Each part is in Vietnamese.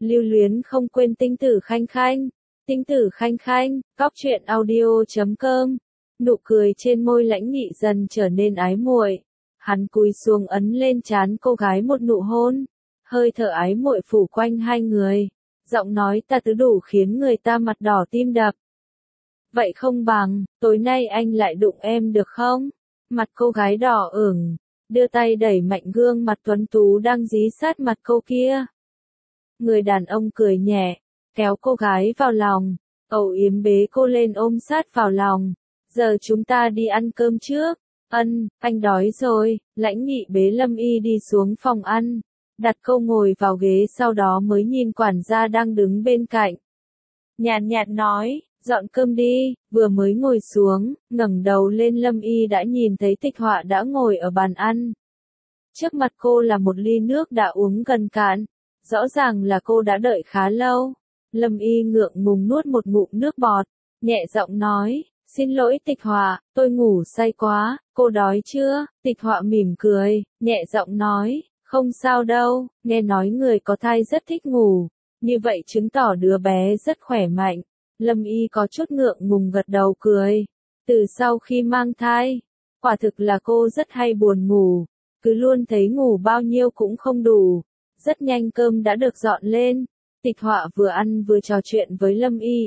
Lưu luyến không quên tinh tử khanh khanh. Tinh tử khanh khanh, cóc truyện audio.com. Nụ cười trên môi Lãnh Nghị dần trở nên ái muội. Hắn cúi xuống ấn lên trán cô gái một nụ hôn. Hơi thở ái muội phủ quanh hai người. Giọng nói ta tứ đủ khiến người ta mặt đỏ tim đập. Vậy không bằng, tối nay anh lại đụng em được không? Mặt cô gái đỏ ửng, đưa tay đẩy mạnh gương mặt tuấn tú đang dí sát mặt cô kia. Người đàn ông cười nhẹ, kéo cô gái vào lòng, âu yếm bế cô lên ôm sát vào lòng. Giờ chúng ta đi ăn cơm trước. Anh đói rồi. Lãnh Nghị bế Lâm Y đi xuống phòng ăn, đặt cô ngồi vào ghế, sau đó mới nhìn quản gia đang đứng bên cạnh. Nhàn nhạt nói, dọn cơm đi. Vừa mới ngồi xuống, ngẩng đầu lên Lâm Y đã nhìn thấy Tịch Họa đã ngồi ở bàn ăn. Trước mặt cô là một ly nước đã uống gần cạn, rõ ràng là cô đã đợi khá lâu. Lâm Y ngượng ngùng nuốt một ngụm nước bọt, nhẹ giọng nói, xin lỗi Tịch Họa, tôi ngủ say quá, cô đói chưa? Tịch Họa mỉm cười, nhẹ giọng nói, không sao đâu, nghe nói người có thai rất thích ngủ, như vậy chứng tỏ đứa bé rất khỏe mạnh. Lâm Y có chút ngượng ngùng gật đầu cười. Từ sau khi mang thai, quả thực là cô rất hay buồn ngủ, cứ luôn thấy ngủ bao nhiêu cũng không đủ. Rất nhanh cơm đã được dọn lên, Tịch Họa vừa ăn vừa trò chuyện với Lâm Y.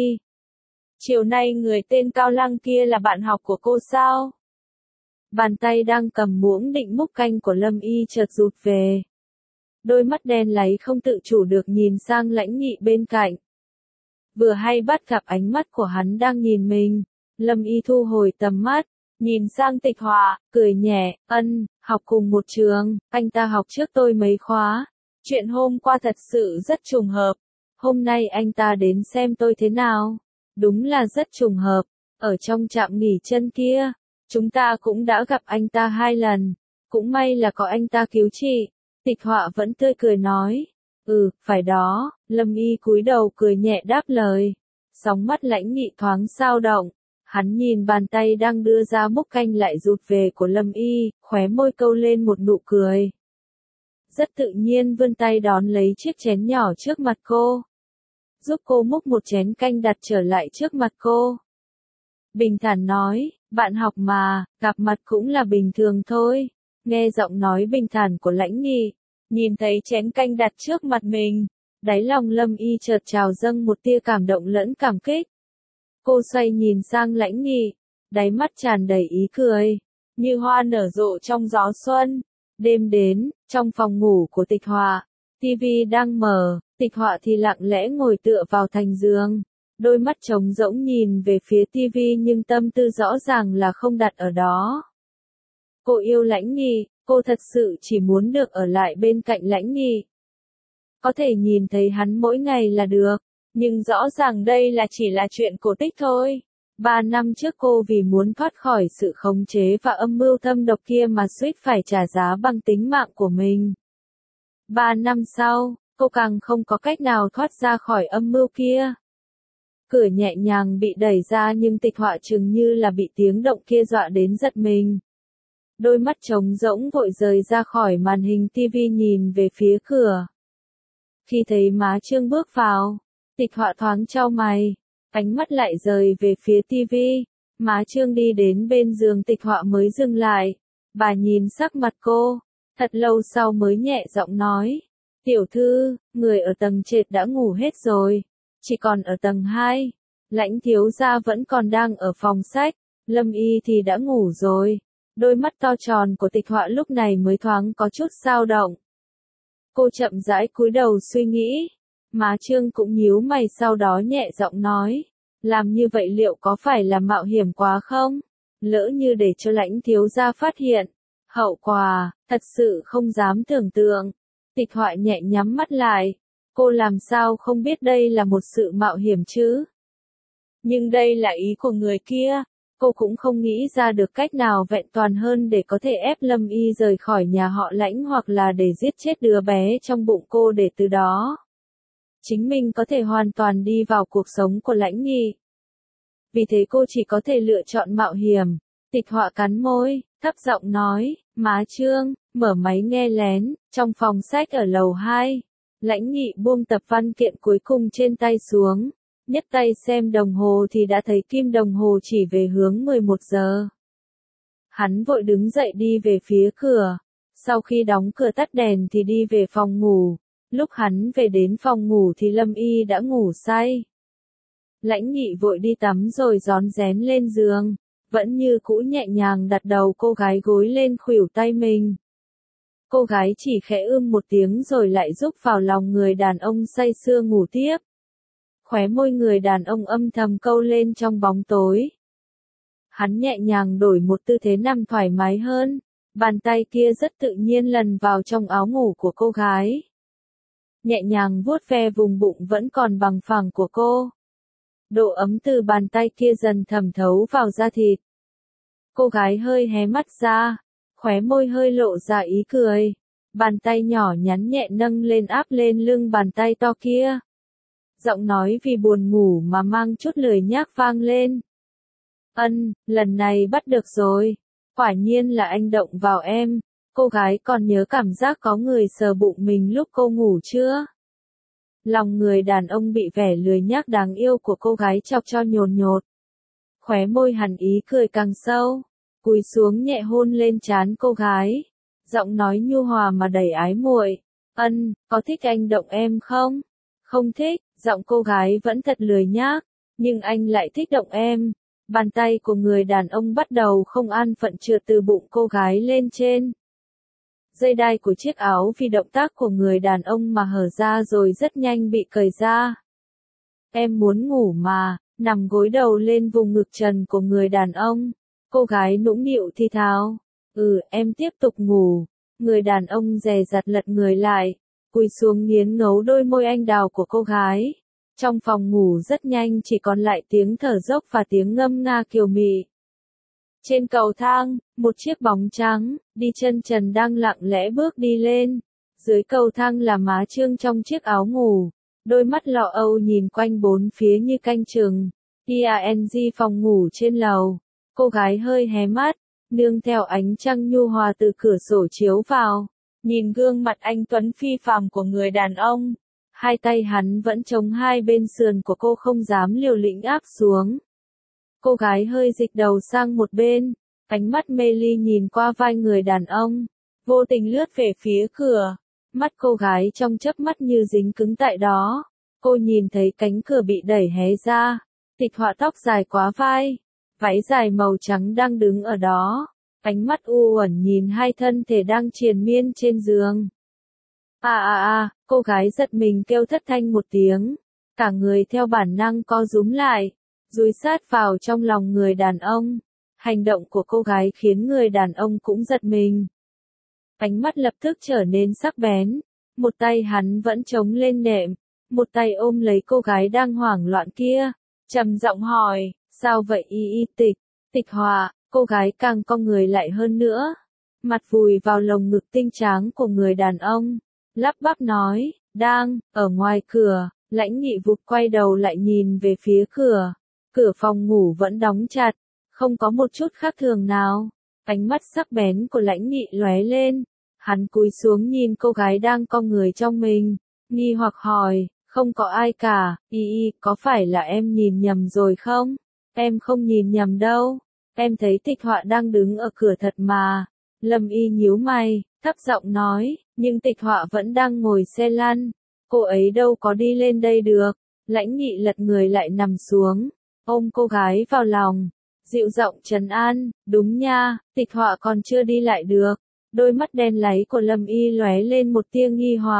Chiều nay người tên Cao Lăng kia là bạn học của cô sao? Bàn tay đang cầm muỗng định múc canh của Lâm Y chợt rụt về. Đôi mắt đen láy không tự chủ được nhìn sang Lãnh Nghị bên cạnh. Vừa hay bắt gặp ánh mắt của hắn đang nhìn mình, Lâm Y thu hồi tầm mắt, nhìn sang Tịch Họa, cười nhẹ, học cùng một trường, anh ta học trước tôi mấy khóa. Chuyện hôm qua thật sự rất trùng hợp. Hôm nay anh ta đến xem tôi thế nào? Đúng là rất trùng hợp. Ở trong trạm nghỉ chân kia, chúng ta cũng đã gặp anh ta 2 lần. Cũng may là có anh ta cứu chị. Tịch Họa vẫn tươi cười nói. Phải đó. Lâm Y cúi đầu cười nhẹ đáp lời. Sóng mắt Lãnh Nghị thoáng dao động. Hắn nhìn bàn tay đang đưa ra múc canh lại rụt về của Lâm Y, khóe môi câu lên một nụ cười. Rất tự nhiên vươn tay đón lấy chiếc chén nhỏ trước mặt cô. Giúp cô múc một chén canh đặt trở lại trước mặt cô. Bình thản nói, bạn học mà, gặp mặt cũng là bình thường thôi. Nghe giọng nói bình thản của Lãnh Nghị, nhìn thấy chén canh đặt trước mặt mình, đáy lòng Lâm Y chợt trào dâng một tia cảm động lẫn cảm kích. Cô xoay nhìn sang Lãnh Nghị, đáy mắt tràn đầy ý cười, như hoa nở rộ trong gió xuân. Đêm đến, trong phòng ngủ của Tịch Họa, tivi đang mở, Tịch Họa thì lặng lẽ ngồi tựa vào thành giường, đôi mắt trống rỗng nhìn về phía tivi nhưng tâm tư rõ ràng là không đặt ở đó. Cô yêu Lãnh Nghị, cô thật sự chỉ muốn được ở lại bên cạnh Lãnh Nghị. Có thể nhìn thấy hắn mỗi ngày là được, nhưng rõ ràng đây chỉ là chuyện cổ tích thôi. 3 năm trước cô vì muốn thoát khỏi sự khống chế và âm mưu thâm độc kia mà suýt phải trả giá bằng tính mạng của mình. 3 năm sau, cô càng không có cách nào thoát ra khỏi âm mưu kia. Cửa nhẹ nhàng bị đẩy ra nhưng Tịch Họa chừng như là bị tiếng động kia dọa đến giật mình. Đôi mắt trống rỗng vội rời ra khỏi màn hình tivi nhìn về phía cửa. Khi thấy má Trương bước vào, Tịch Họa thoáng chau mày, ánh mắt lại rời về phía tivi. Má Trương đi đến bên giường Tịch Họa mới dừng lại. Bà nhìn sắc mặt cô, thật lâu sau mới nhẹ giọng nói. Tiểu thư, người ở tầng trệt đã ngủ hết rồi, chỉ còn ở tầng 2. Lãnh thiếu gia vẫn còn đang ở phòng sách, Lâm Y thì đã ngủ rồi. Đôi mắt to tròn của Tịch Họa lúc này mới thoáng có chút dao động. Cô chậm rãi cúi đầu suy nghĩ. Má Trương cũng nhíu mày sau đó nhẹ giọng nói. Làm như vậy liệu có phải là mạo hiểm quá không? Lỡ như để cho Lãnh thiếu gia phát hiện. Hậu quả, thật sự không dám tưởng tượng. Tịch Họa nhẹ nhắm mắt lại. Cô làm sao không biết đây là một sự mạo hiểm chứ? Nhưng đây là ý của người kia. Cô cũng không nghĩ ra được cách nào vẹn toàn hơn để có thể ép Lâm Y rời khỏi nhà họ Lãnh hoặc là để giết chết đứa bé trong bụng cô để từ đó chính mình có thể hoàn toàn đi vào cuộc sống của Lãnh Nghị. Vì thế cô chỉ có thể lựa chọn mạo hiểm. Tịch Họa cắn môi, thấp giọng nói, má Trương, mở máy nghe lén, trong phòng sách ở lầu 2. Lãnh Nghị buông tập văn kiện cuối cùng trên tay xuống, nhấc tay xem đồng hồ thì đã thấy kim đồng hồ chỉ về hướng 11 giờ. Hắn vội đứng dậy đi về phía cửa, sau khi đóng cửa tắt đèn thì đi về phòng ngủ, lúc hắn về đến phòng ngủ thì Lâm Y đã ngủ say. Lãnh Nghị vội đi tắm rồi rón rén lên giường, vẫn như cũ nhẹ nhàng đặt đầu cô gái gối lên khuỷu tay mình. Cô gái chỉ khẽ một tiếng rồi lại rúc vào lòng người đàn ông say sưa ngủ tiếp. Khóe môi người đàn ông âm thầm câu lên trong bóng tối. Hắn nhẹ nhàng đổi một tư thế nằm thoải mái hơn, bàn tay kia rất tự nhiên lần vào trong áo ngủ của cô gái. Nhẹ nhàng vuốt ve vùng bụng vẫn còn bằng phẳng của cô. Độ ấm từ bàn tay kia dần thẩm thấu vào da thịt. Cô gái hơi hé mắt ra, khóe môi hơi lộ ra ý cười. Bàn tay nhỏ nhắn nhẹ nâng lên áp lên lưng bàn tay to kia. Giọng nói vì buồn ngủ mà mang chút lười nhác vang lên. Lần này bắt được rồi. Quả nhiên là anh động vào em. Cô gái còn nhớ cảm giác có người sờ bụng mình lúc cô ngủ chưa? Lòng người đàn ông bị vẻ lười nhác đáng yêu của cô gái chọc cho nhồn nhột. Khóe môi hằn ý cười càng sâu, cúi xuống nhẹ hôn lên trán cô gái. Giọng nói nhu hòa mà đầy ái muội. Có thích anh động em không? Không thích, giọng cô gái vẫn thật lười nhác, nhưng anh lại thích động em. Bàn tay của người đàn ông bắt đầu không an phận trượt từ bụng cô gái lên trên. Dây đai của chiếc áo vì động tác của người đàn ông mà hở ra rồi rất nhanh bị cởi ra. Em muốn ngủ mà, nằm gối đầu lên vùng ngực trần của người đàn ông. Cô gái nũng nịu thì thào. Em tiếp tục ngủ. Người đàn ông dè dặt lật người lại, cúi xuống nghiến ngấu đôi môi anh đào của cô gái. Trong phòng ngủ rất nhanh chỉ còn lại tiếng thở dốc và tiếng ngâm nga kiều mị. Trên cầu thang, một chiếc bóng trắng, đi chân trần đang lặng lẽ bước đi lên. Dưới cầu thang là má Trương trong chiếc áo ngủ, đôi mắt lọ âu nhìn quanh bốn phía như canh chừng. Phòng ngủ trên lầu, cô gái hơi hé mắt, nương theo ánh trăng nhu hòa từ cửa sổ chiếu vào, nhìn gương mặt anh tuấn phi phàm của người đàn ông. Hai tay hắn vẫn chống hai bên sườn của cô không dám liều lĩnh áp xuống. Cô gái hơi dịch đầu sang một bên, ánh mắt mê ly nhìn qua vai người đàn ông, vô tình lướt về phía cửa. Mắt cô gái trong chớp mắt như dính cứng tại đó. Cô nhìn thấy cánh cửa bị đẩy hé ra, Tịch Họa tóc dài quá vai, váy dài màu trắng đang đứng ở đó, ánh mắt u uẩn nhìn hai thân thể đang triền miên trên giường. Cô gái giật mình kêu thất thanh một tiếng, cả người theo bản năng co rúm lại, dúi sát vào trong lòng người đàn ông. Hành động của cô gái khiến người đàn ông cũng giật mình. Ánh mắt lập tức trở nên sắc bén, một tay hắn vẫn chống lên nệm, một tay ôm lấy cô gái đang hoảng loạn kia, trầm giọng hỏi, sao vậy Tịch Họa, cô gái càng cong người lại hơn nữa, mặt vùi vào lồng ngực tinh tráng của người đàn ông, lắp bắp nói, đang, ở ngoài cửa. Lãnh Nghị vụt quay đầu lại nhìn về phía cửa, cửa phòng ngủ vẫn đóng chặt, không có một chút khác thường nào. Ánh mắt sắc bén của Lãnh Nghị lóe lên, hắn cúi xuống nhìn cô gái đang cong người trong mình, nghi hoặc hỏi, không có ai cả, có phải là em nhìn nhầm rồi không? Em không nhìn nhầm đâu, em thấy Tịch Họa đang đứng ở cửa thật mà. Lâm Y nhíu mày, thấp giọng nói, nhưng Tịch Họa vẫn đang ngồi xe lăn, cô ấy đâu có đi lên đây được. Lãnh Nghị lật người lại nằm xuống, ôm cô gái vào lòng, dịu giọng trấn an, đúng nha, Tịch Họa còn chưa đi lại được. Đôi mắt đen láy của Lâm Y lóe lên một tia nghi hoặc.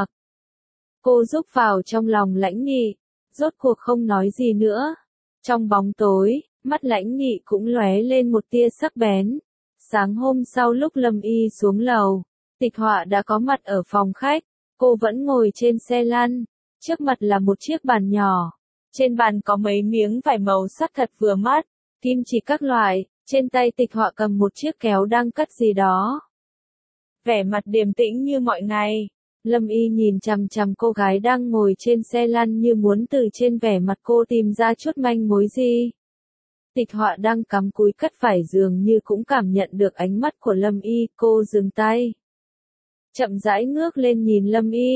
Cô rúc vào trong lòng Lãnh Nghị, rốt cuộc không nói gì nữa. Trong bóng tối, mắt Lãnh Nghị cũng lóe lên một tia sắc bén. Sáng hôm sau lúc Lâm Y xuống lầu, Tịch Họa đã có mặt ở phòng khách, cô vẫn ngồi trên xe lăn, trước mặt là một chiếc bàn nhỏ. Trên bàn có mấy miếng vải màu sắc thật vừa mắt, kim chỉ các loại, trên tay Tịch Họa cầm một chiếc kéo đang cắt gì đó. Vẻ mặt điềm tĩnh như mọi ngày, Lâm Y nhìn chằm chằm cô gái đang ngồi trên xe lăn như muốn từ trên vẻ mặt cô tìm ra chút manh mối gì. Tịch Họa đang cắm cúi cắt vải dường như cũng cảm nhận được ánh mắt của Lâm Y, cô dừng tay. Chậm rãi ngước lên nhìn Lâm Y,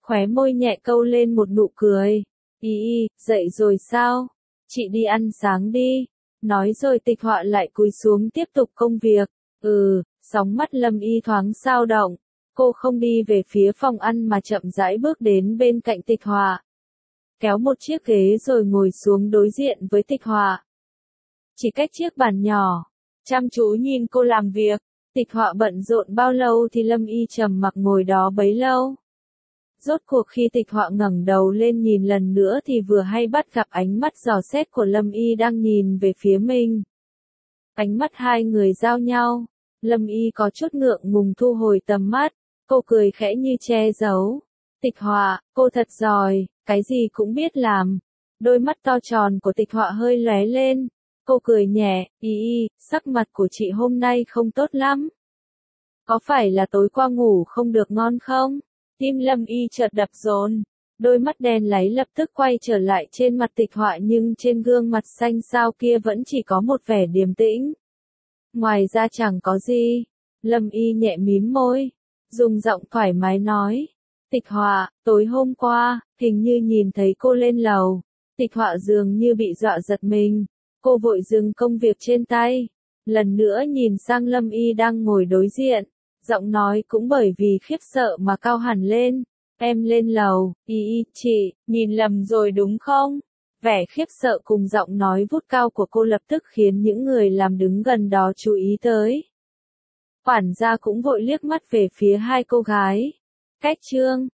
khóe môi nhẹ câu lên một nụ cười. Dậy rồi sao? Chị đi ăn sáng đi. Nói rồi Tịch Họa lại cúi xuống tiếp tục công việc. Sóng mắt Lâm Y thoáng dao động. Cô không đi về phía phòng ăn mà chậm rãi bước đến bên cạnh Tịch Họa. Kéo một chiếc ghế rồi ngồi xuống đối diện với Tịch Họa. Chỉ cách chiếc bàn nhỏ. Chăm chú nhìn cô làm việc. Tịch Họa bận rộn bao lâu thì Lâm Y trầm mặc ngồi đó bấy lâu. Rốt cuộc khi Tịch Họa ngẩng đầu lên nhìn lần nữa thì vừa hay bắt gặp ánh mắt dò xét của Lâm Y đang nhìn về phía mình. Ánh mắt hai người giao nhau. Lâm Y có chút ngượng ngùng thu hồi tầm mắt. Cô cười khẽ như che giấu. Tịch Họa, cô thật giỏi, cái gì cũng biết làm. Đôi mắt to tròn của Tịch Họa hơi lóe lên. Cô cười nhẹ, sắc mặt của chị hôm nay không tốt lắm. Có phải là tối qua ngủ không được ngon không? Tim Lâm Y chợt đập dồn. Đôi mắt đen láy lập tức quay trở lại trên mặt Tịch Họa nhưng trên gương mặt xanh xao kia vẫn chỉ có một vẻ điềm tĩnh. Ngoài ra chẳng có gì. Lâm Y nhẹ mím môi. Dùng giọng thoải mái nói. Tịch Họa, tối hôm qua, hình như nhìn thấy cô lên lầu. Tịch Họa dường như bị dọa giật mình. Cô vội dừng công việc trên tay. Lần nữa nhìn sang Lâm Y đang ngồi đối diện. Giọng nói cũng bởi vì khiếp sợ mà cao hẳn lên. Em lên lầu, chị, nhìn lầm rồi đúng không? Vẻ khiếp sợ cùng giọng nói vút cao của cô lập tức khiến những người làm đứng gần đó chú ý tới. Quản gia cũng vội liếc mắt về phía hai cô gái. Cách chương